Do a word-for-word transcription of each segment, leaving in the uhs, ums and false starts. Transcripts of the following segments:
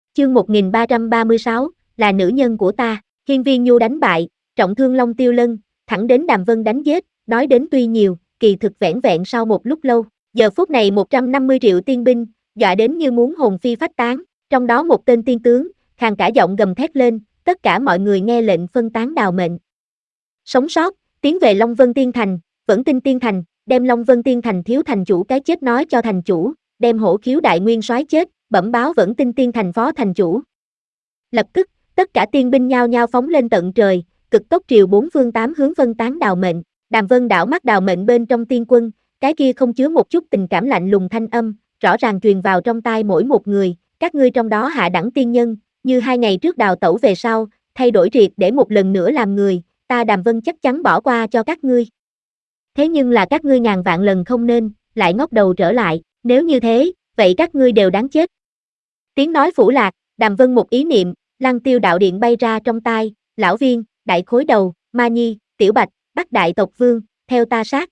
Chương một nghìn ba trăm ba mươi sáu, là nữ nhân của ta, Hiên Viên Nhu đánh bại, trọng thương Long Tiêu Lân, thẳng đến Đàm Vân đánh giết, nói đến tuy nhiều, kỳ thực vẻn vẹn sau một lúc lâu, giờ phút này một trăm năm mươi triệu tiên binh, dọa đến như muốn hồn phi phách tán, trong đó một tên tiên tướng, khàn cả giọng gầm thét lên, tất cả mọi người nghe lệnh phân tán đào mệnh. Sống sót, tiến về Long Vân Tiên Thành, Vẫn Tinh Tiên Thành, đem Long Vân Tiên Thành thiếu thành chủ cái chết nói cho thành chủ, đem Hổ Khiếu đại nguyên soái chết, bẩm báo Vẫn Tinh Tiên Thành phó thành chủ. Lập tức, tất cả tiên binh nhao nhao phóng lên tận trời, cực tốc triều bốn phương tám hướng phân tán đào mệnh. Đàm Vân đảo mắt đào mệnh bên trong tiên quân, cái kia không chứa một chút tình cảm lạnh lùng thanh âm, rõ ràng truyền vào trong tai mỗi một người, các ngươi trong đó hạ đẳng tiên nhân, như hai ngày trước đào tẩu về sau, thay đổi triệt để một lần nữa làm người, ta Đàm Vân chắc chắn bỏ qua cho các ngươi. Thế nhưng là các ngươi ngàn vạn lần không nên, lại ngóc đầu trở lại, nếu như thế, vậy các ngươi đều đáng chết. Tiếng nói phủ lạc, Đàm Vân một ý niệm, Lăng Tiêu đạo điện bay ra trong tai, lão viên, đại khối đầu, Ma Nhi, Tiểu Bạch, Bắc đại tộc vương, theo ta sát.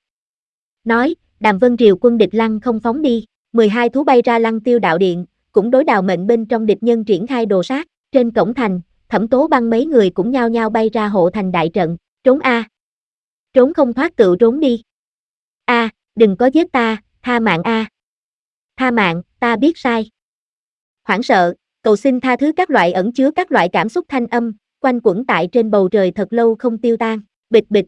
Nói, Đàm Vân triều quân địch lăng không phóng đi, mười hai thú bay ra Lăng Tiêu đạo điện, cũng đối đào mệnh bên trong địch nhân triển khai đồ sát, trên cổng thành, Thẩm Tố Băng mấy người cũng nhao nhao bay ra hộ thành đại trận, trốn a. Trốn không thoát tự trốn đi. A, đừng có giết ta, tha mạng a. Tha mạng, ta biết sai. Hoảng sợ, cầu xin tha thứ các loại ẩn chứa các loại cảm xúc thanh âm, quanh quẩn tại trên bầu trời thật lâu không tiêu tan, bịch bịch.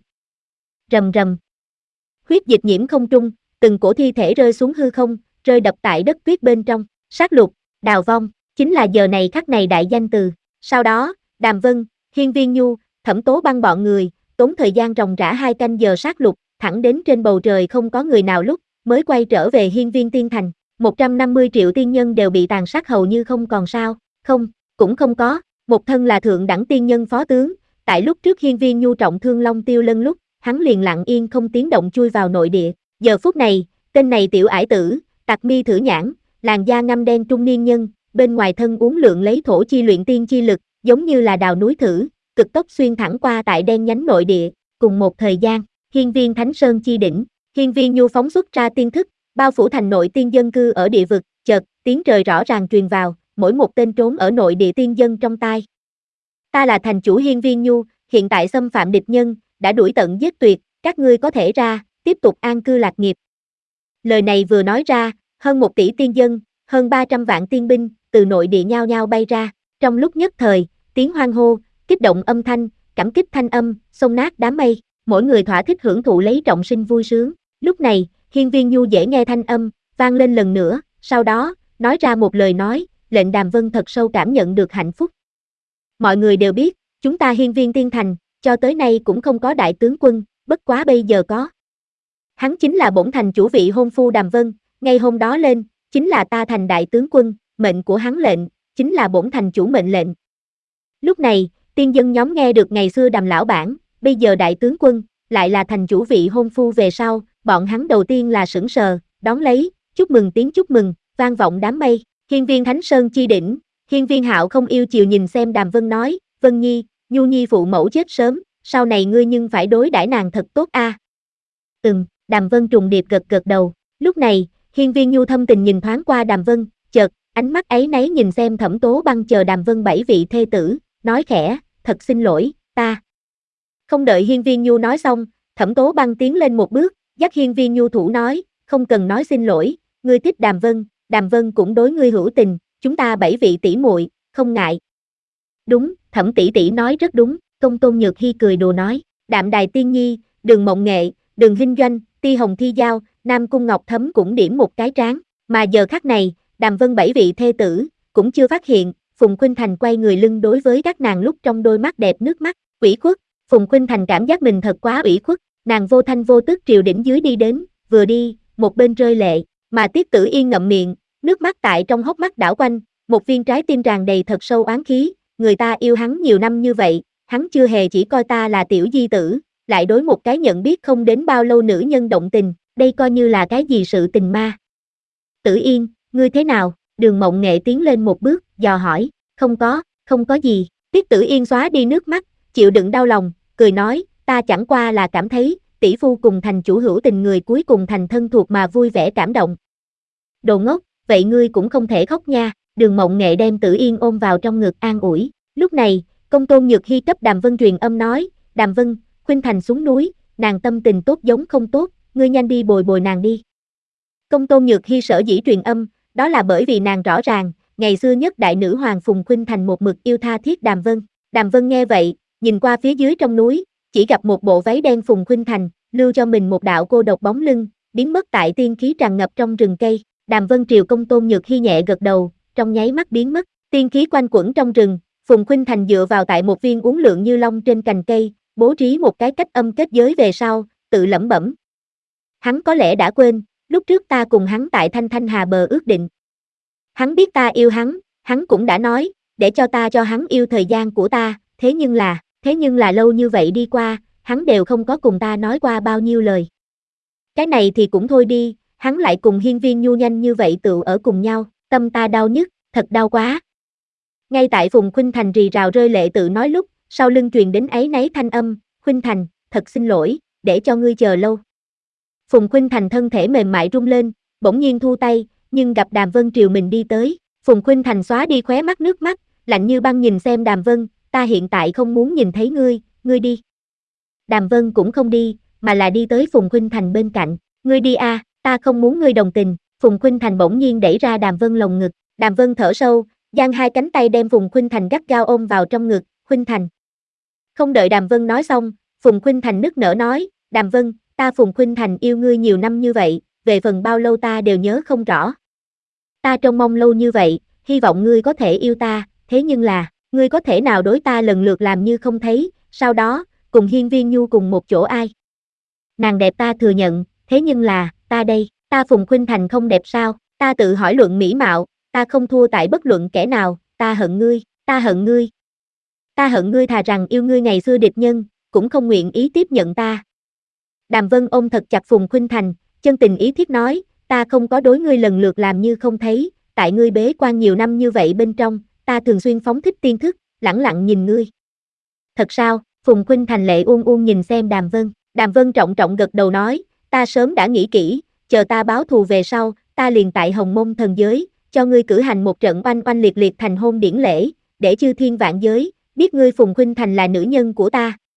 Rầm rầm. Huyết dịch nhiễm không trung, từng cổ thi thể rơi xuống hư không, rơi đập tại đất tuyết bên trong, sát lục, đào vong, chính là giờ này khắc này đại danh từ. Sau đó, Đàm Vân, Hiên Viên Nhu, Thẩm Tố Băng bọn người, tốn thời gian ròng rã hai canh giờ sát lục, thẳng đến trên bầu trời không có người nào lúc, mới quay trở về Hiên Viên Tiên Thành. một trăm năm mươi triệu tiên nhân đều bị tàn sát hầu như không còn sao, không, cũng không có, một thân là thượng đẳng tiên nhân phó tướng, tại lúc trước Hiên Viên Nhu trọng thương Long Tiêu Lân lúc, hắn liền lặng yên không tiếng động chui vào nội địa, giờ phút này, tên này tiểu ải tử, tặc mi thử nhãn, làn da ngăm đen trung niên nhân, bên ngoài thân uốn lượn lấy thổ chi luyện tiên chi lực, giống như là đào núi thử, cực tốc xuyên thẳng qua tại đen nhánh nội địa, cùng một thời gian, Hiên Viên Thánh Sơn chi đỉnh, Hiên Viên Nhu phóng xuất ra tiên thức, bao phủ thành nội tiên dân cư ở địa vực, chợt, tiếng trời rõ ràng truyền vào, mỗi một tên trốn ở nội địa tiên dân trong tai. Ta là thành chủ Hiên Viên Nhu, hiện tại xâm phạm địch nhân, đã đuổi tận giết tuyệt, các ngươi có thể ra, tiếp tục an cư lạc nghiệp. Lời này vừa nói ra, hơn một tỷ tiên dân, hơn ba trăm vạn tiên binh, từ nội địa nhao nhao bay ra, trong lúc nhất thời, tiếng hoan hô, kích động âm thanh, cảm kích thanh âm, xông nát đám mây, mỗi người thỏa thích hưởng thụ lấy trọng sinh vui sướng. Lúc này, Hiên Viên Nhu dễ nghe thanh âm, vang lên lần nữa, sau đó, nói ra một lời nói, lệnh Đàm Vân thật sâu cảm nhận được hạnh phúc. Mọi người đều biết, chúng ta Hiên Viên Tiên Thành, cho tới nay cũng không có đại tướng quân, bất quá bây giờ có. Hắn chính là bổn thành chủ vị hôn phu Đàm Vân, ngay hôm đó lên, chính là ta thành đại tướng quân, mệnh của hắn lệnh, chính là bổn thành chủ mệnh lệnh. Lúc này, tiên dân nhóm nghe được ngày xưa Đàm lão bản, bây giờ đại tướng quân, lại là thành chủ vị hôn phu về sau, bọn hắn đầu tiên là sững sờ, đón lấy, chúc mừng tiếng chúc mừng, vang vọng đám mây, Hiên Viên Thánh Sơn chi đỉnh, Hiên Viên Hạo không yêu chiều nhìn xem Đàm Vân nói, Vân Nhi, Nhu Nhi phụ mẫu chết sớm, sau này ngươi nhưng phải đối đãi nàng thật tốt a. À. Ừm, Đàm Vân trùng điệp gật gật đầu, lúc này, Hiên Viên Nhu thâm tình nhìn thoáng qua Đàm Vân, chợt, ánh mắt ấy nấy nhìn xem Thẩm Tố Băng chờ Đàm Vân bảy vị thê tử, nói khẽ, thật xin lỗi, ta. Không đợi Hiên Viên Nhu nói xong, Thẩm Tố Băng tiến lên một bước, dắt Hiên Viên Nhu thủ nói, không cần nói xin lỗi, ngươi thích Đàm Vân, Đàm Vân cũng đối ngươi hữu tình, chúng ta bảy vị tỷ muội, không ngại. Đúng, Thẩm tỷ tỷ nói rất đúng, Công Tôn Nhược Hi cười đùa nói, Đạm Đài Tiên Nhi, Đường Mộng Nghệ, Đường Hinh Doanh, Ti Hồng Thi Giao, Nam Cung Ngọc Thấm cũng điểm một cái trán, mà giờ khắc này, Đàm Vân bảy vị thê tử, cũng chưa phát hiện, Phùng Khuynh Thành quay người lưng đối với các nàng lúc trong đôi mắt đẹp nước mắt, ủy khuất, Phùng Khuynh Thành cảm giác mình thật quá ủy khuất, nàng vô thanh vô tức triều đỉnh dưới đi đến, vừa đi, một bên rơi lệ, mà Tiết Tử Yên ngậm miệng, nước mắt tại trong hốc mắt đảo quanh, một viên trái tim tràn đầy thật sâu oán khí, người ta yêu hắn nhiều năm như vậy, hắn chưa hề chỉ coi ta là tiểu di tử, lại đối một cái nhận biết không đến bao lâu nữ nhân động tình, đây coi như là cái gì sự tình ma. Tử Yên, ngươi thế nào? Đường Mộng Nghệ tiến lên một bước, dò hỏi, không có, không có gì, Tiết Tử Yên xóa đi nước mắt, chịu đựng đau lòng, cười nói, ta chẳng qua là cảm thấy, tỷ phu cùng thành chủ hữu tình người cuối cùng thành thân thuộc mà vui vẻ cảm động. Đồ ngốc, vậy ngươi cũng không thể khóc nha, Đường Mộng Nghệ đem Tử Yên ôm vào trong ngực an ủi. Lúc này, Công Tôn Nhược Hi cấp Đàm Vân truyền âm nói, Đàm Vân, Khuynh Thành xuống núi, nàng tâm tình tốt giống không tốt, ngươi nhanh đi bồi bồi nàng đi. Công Tôn Nhược Hi sở dĩ truyền âm, đó là bởi vì nàng rõ ràng, ngày xưa nhất đại nữ hoàng Phùng Khuynh Thành một mực yêu tha thiết Đàm Vân. Đàm Vân nghe vậy, nhìn qua phía dưới trong núi, chỉ gặp một bộ váy đen Phùng Khuynh Thành, lưu cho mình một đạo cô độc bóng lưng, biến mất tại tiên khí tràn ngập trong rừng cây. Đàm Vân triều Công Tôn Nhược Hi nhẹ gật đầu, trong nháy mắt biến mất, tiên khí quanh quẩn trong rừng, Phùng Khuynh Thành dựa vào tại một viên uốn lượn như long trên cành cây, bố trí một cái cách âm kết giới về sau, tự lẩm bẩm. Hắn có lẽ đã quên, lúc trước ta cùng hắn tại Thanh Thanh Hà bờ ước định. Hắn biết ta yêu hắn, hắn cũng đã nói, để cho ta cho hắn yêu thời gian của ta, thế nhưng là, thế nhưng là lâu như vậy đi qua, hắn đều không có cùng ta nói qua bao nhiêu lời. Cái này thì cũng thôi đi, hắn lại cùng Hiên Viên Nhu nhanh như vậy tựu ở cùng nhau, tâm ta đau nhức, thật đau quá. Ngay tại Phùng Khuynh Thành rì rào rơi lệ tự nói lúc, sau lưng truyền đến áy náy thanh âm, Khuynh Thành, thật xin lỗi, để cho ngươi chờ lâu. Phùng Khuynh Thành thân thể mềm mại rung lên, bỗng nhiên thu tay, nhưng gặp Đàm Vân triều mình đi tới, Phùng Khuynh Thành xóa đi khóe mắt nước mắt, lạnh như băng nhìn xem Đàm Vân, ta hiện tại không muốn nhìn thấy ngươi, ngươi đi. Đàm Vân cũng không đi, mà là đi tới Phùng Khuynh Thành bên cạnh, ngươi đi a, à, ta không muốn ngươi đồng tình. Phùng Khuynh Thành bỗng nhiên đẩy ra Đàm Vân lồng ngực, Đàm Vân thở sâu, giang hai cánh tay đem Phùng Khuynh Thành gắt gao ôm vào trong ngực, Khuynh Thành. Không đợi Đàm Vân nói xong, Phùng Khuynh Thành nức nở nói, Đàm Vân, ta Phùng Khuynh Thành yêu ngươi nhiều năm như vậy, về phần bao lâu ta đều nhớ không rõ. Ta trông mong lâu như vậy, hy vọng ngươi có thể yêu ta, thế nhưng là, ngươi có thể nào đối ta lần lượt làm như không thấy, sau đó, cùng Hiên Viên Nhu cùng một chỗ ai? Nàng đẹp ta thừa nhận, thế nhưng là, ta đây, ta Phùng Khuynh Thành không đẹp sao, ta tự hỏi luận mỹ mạo, ta không thua tại bất luận kẻ nào, ta hận ngươi, ta hận ngươi. Ta hận ngươi thà rằng yêu ngươi ngày xưa địch nhân, cũng không nguyện ý tiếp nhận ta. Đàm Vân ôm thật chặt Phùng Khuynh Thành, chân tình ý thiết nói, ta không có đối ngươi lần lượt làm như không thấy, tại ngươi bế quan nhiều năm như vậy bên trong, ta thường xuyên phóng thích tiên thức, lẳng lặng nhìn ngươi. Thật sao? Phùng Khuynh Thành lệ uôn uôn nhìn xem Đàm Vân, Đàm Vân trọng trọng gật đầu nói, ta sớm đã nghĩ kỹ, chờ ta báo thù về sau, ta liền tại Hồng Mông thần giới, cho ngươi cử hành một trận oanh oanh liệt liệt thành hôn điển lễ, để chư thiên vạn giới, biết ngươi Phùng Khuynh Thành là nữ nhân của ta.